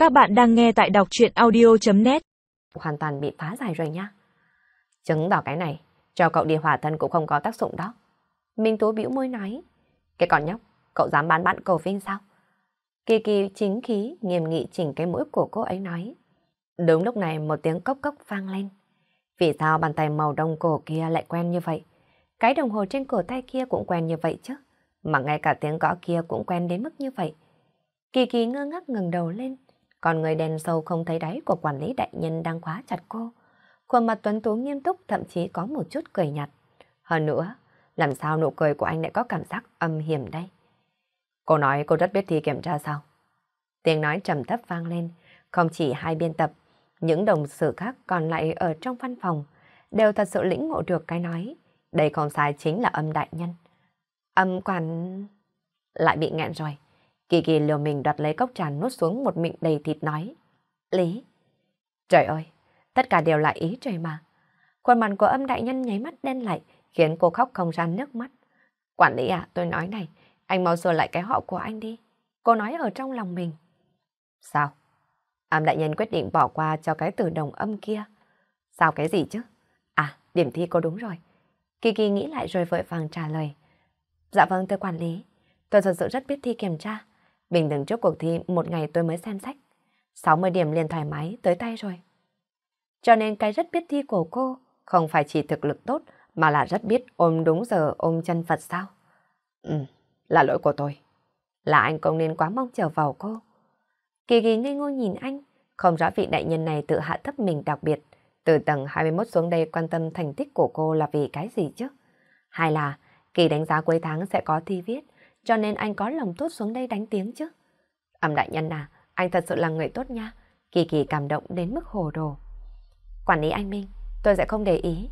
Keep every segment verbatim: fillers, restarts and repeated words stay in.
Các bạn đang nghe tại đọc truyện audio chấm net. Hoàn toàn bị phá giải rồi nha. Chứng tỏ cái này, cho cậu đi hòa thân cũng không có tác dụng đó. Minh Tú bĩu môi nói, cái con nhóc, cậu dám bán bạn cầu Vinh sao? Kỳ Kỳ chính khí, nghiêm nghị chỉnh cái mũi của cô ấy nói. Đúng lúc này một tiếng cốc cốc vang lên. Vì sao bàn tay màu đồng cổ kia lại quen như vậy? Cái đồng hồ trên cổ tay kia cũng quen như vậy chứ. Mà ngay cả tiếng gõ kia cũng quen đến mức như vậy. Kỳ Kỳ ngơ ngác ngẩng đầu lên. Còn người đèn sâu không thấy đáy của quản lý đại nhân đang khóa chặt cô. Khuôn mặt tuấn tú nghiêm túc, thậm chí có một chút cười nhạt. Hơn nữa, làm sao nụ cười của anh lại có cảm giác âm hiểm đây? Cô nói cô rất biết thi kiểm tra sao? Tiếng nói trầm thấp vang lên, không chỉ hai biên tập, những đồng sự khác còn lại ở trong văn phòng đều thật sự lĩnh ngộ được cái nói. Đây không sai, chính là âm đại nhân. Âm quản... Lại bị nghẹn rồi. Kỳ Kỳ liều mình đoạt lấy cốc trà nuốt xuống một miệng đầy thịt nói. Lý! Trời ơi! Tất cả đều là ý trời mà. Khuôn mặt của âm đại nhân nháy mắt đen lại, khiến cô khóc không ra nước mắt. Quản lý à, tôi nói này, anh mau sửa lại cái họ của anh đi. Cô nói ở trong lòng mình. Sao? Âm đại nhân quyết định bỏ qua cho cái từ đồng âm kia. Sao cái gì chứ? À, điểm thi cô đúng rồi. Kỳ Kỳ nghĩ lại rồi vội vàng trả lời. Dạ vâng, thưa quản lý. Tôi thật sự rất biết thi kiểm tra. Bình thường trước cuộc thi một ngày tôi mới xem sách. sáu mươi điểm liền thoải mái tới tay rồi. Cho nên cái rất biết thi của cô không phải chỉ thực lực tốt mà là rất biết ôm đúng giờ ôm chân Phật sao? Ừ, là lỗi của tôi. Là anh không nên quá mong chờ vào cô. Kỳ Kỳ ngây ngô nhìn anh, không rõ vị đại nhân này tự hạ thấp mình đặc biệt. Từ tầng hai mươi mốt xuống đây quan tâm thành tích của cô là vì cái gì chứ? Hay là kỳ đánh giá cuối tháng sẽ có thi viết, cho nên anh có lòng tốt xuống đây đánh tiếng chứ? Âm đại nhân à, anh thật sự là người tốt nha. Kỳ Kỳ cảm động đến mức hồ đồ. Quản lý anh Minh, tôi sẽ không để ý.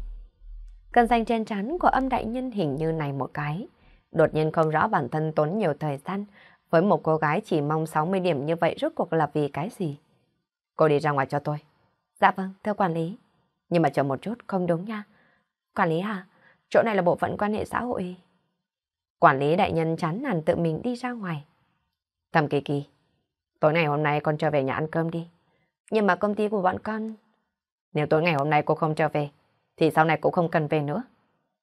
Cơn danh trên trán của âm đại nhân hình như này một cái. Đột nhiên không rõ bản thân tốn nhiều thời gian với một cô gái chỉ mong sáu mươi điểm như vậy rốt cuộc là vì cái gì? Cô đi ra ngoài cho tôi. Dạ vâng, thưa quản lý. Nhưng mà chờ một chút, không đúng nha. Quản lý à, chỗ này là bộ phận quan hệ xã hội. Quản lý đại nhân chán nản tự mình đi ra ngoài. Thầm Kỳ Kỳ, tối ngày hôm nay con trở về nhà ăn cơm đi. Nhưng mà công ty của bọn con... Nếu tối ngày hôm nay cô không trở về, thì sau này cũng không cần về nữa.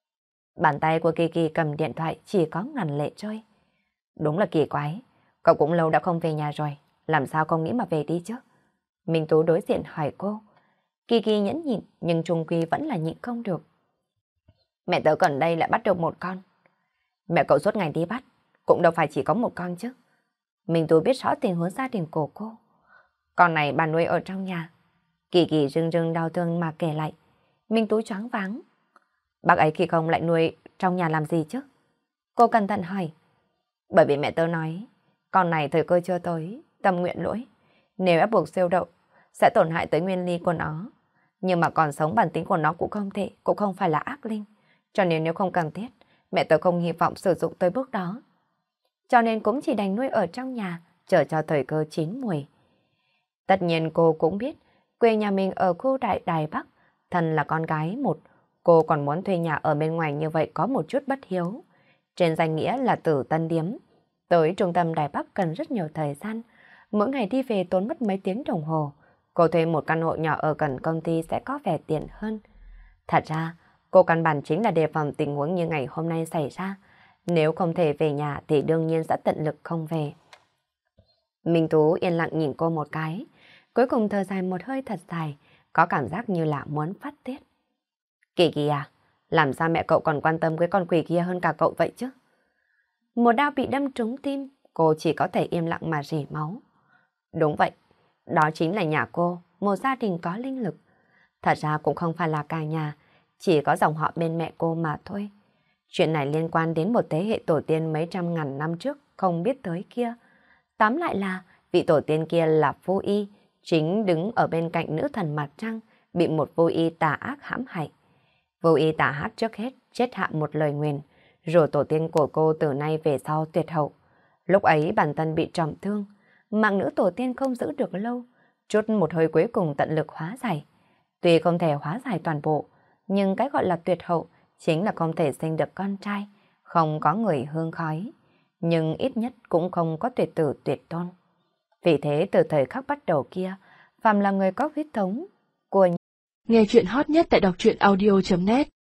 Bàn tay của Kỳ Kỳ cầm điện thoại chỉ có ngàn lệ trôi. Đúng là kỳ quái, cậu cũng lâu đã không về nhà rồi, làm sao không nghĩ mà về đi chứ? Minh Tú đối diện hỏi cô. Kỳ Kỳ nhẫn nhịn nhưng trung quy vẫn là nhịn không được. Mẹ tớ gần đây lại bắt được một con. Mẹ cậu suốt ngày đi bắt, cũng đâu phải chỉ có một con chứ. Minh Tú biết rõ tình huống gia đình của cô. Con này bà nuôi ở trong nhà. Kỳ Kỳ rưng rưng đau thương mà kể lại. Minh Tú choáng váng. Bác ấy khi không lại nuôi trong nhà làm gì chứ? Cô cẩn thận hỏi. Bởi vì mẹ tớ nói, con này thời cơ chưa tới, tâm nguyện lỗi. Nếu ép buộc siêu đậu, sẽ tổn hại tới nguyên lý của nó. Nhưng mà còn sống bản tính của nó cũng không thể, cũng không phải là ác linh. Cho nên nếu không cần thiết, mẹ tớ không hy vọng sử dụng tới bước đó. Cho nên cũng chỉ đành nuôi ở trong nhà, chờ cho thời cơ chín mùi. Tất nhiên cô cũng biết, quê nhà mình ở khu đại Đài Bắc, thân là con gái một, cô còn muốn thuê nhà ở bên ngoài như vậy có một chút bất hiếu. Trên danh nghĩa là Tử Tân Điếm, tới trung tâm Đài Bắc cần rất nhiều thời gian, mỗi ngày đi về tốn mất mấy tiếng đồng hồ. Cô thuê một căn hộ nhỏ ở gần công ty sẽ có vẻ tiện hơn. Thật ra, cô căn bản chính là đề phòng tình huống như ngày hôm nay xảy ra. Nếu không thể về nhà thì đương nhiên sẽ tận lực không về. Minh Tú yên lặng nhìn cô một cái, cuối cùng thở dài một hơi thật dài, có cảm giác như là muốn phát tiết. Kỳ Kỳ à, làm sao mẹ cậu còn quan tâm cái con quỷ kia hơn cả cậu vậy chứ? Một đao bị đâm trúng tim, cô chỉ có thể im lặng mà rỉ máu. Đúng vậy, đó chính là nhà cô, một gia đình có linh lực. Thật ra cũng không phải là cả nhà, chỉ có dòng họ bên mẹ cô mà thôi. Chuyện này liên quan đến một thế hệ tổ tiên mấy trăm ngàn năm trước không biết tới kia. Tóm lại là vị tổ tiên kia là vô y, chính đứng ở bên cạnh nữ thần mặt trăng, bị một vô y tà ác hãm hại. Vô y tà ác trước hết chết hạ một lời nguyền, rồi tổ tiên của cô từ nay về sau tuyệt hậu. Lúc ấy bản thân bị trọng thương, mạng nữ tổ tiên không giữ được lâu, chút một hơi cuối cùng tận lực hóa giải. Tuy không thể hóa giải toàn bộ, nhưng cái gọi là tuyệt hậu chính là không thể sinh được con trai, không có người hương khói, nhưng ít nhất cũng không có tuyệt tử tuyệt tôn. Vì thế từ thời khắc bắt đầu kia, phàm là người có huyết thống của nghe chuyện hot nhất tại đọc truyện audio chấm net